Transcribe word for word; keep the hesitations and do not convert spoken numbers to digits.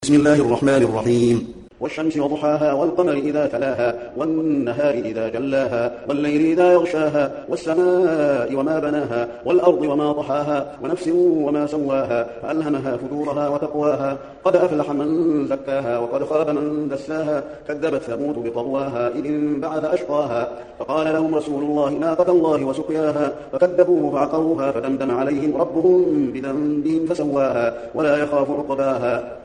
بسم الله الرحمن الرحيم والشمس وضحاها والقمر إذا تلاها والنهار إذا جلاها والليل إذا يغشاها والسماء وما بناها والأرض وما طحاها ونفس وما سواها فألهمها فجورها وتقواها قد أفلح من زكاها وقد خاب من دساها كذبت ثمود بطغواها إذ انبعث أشقاها فقال لهم رسول الله ناقة الله وسقياها فكذبوه فعقروها فدمدم عليهم ربهم بذنبهم فسواها ولا يخاف عقباها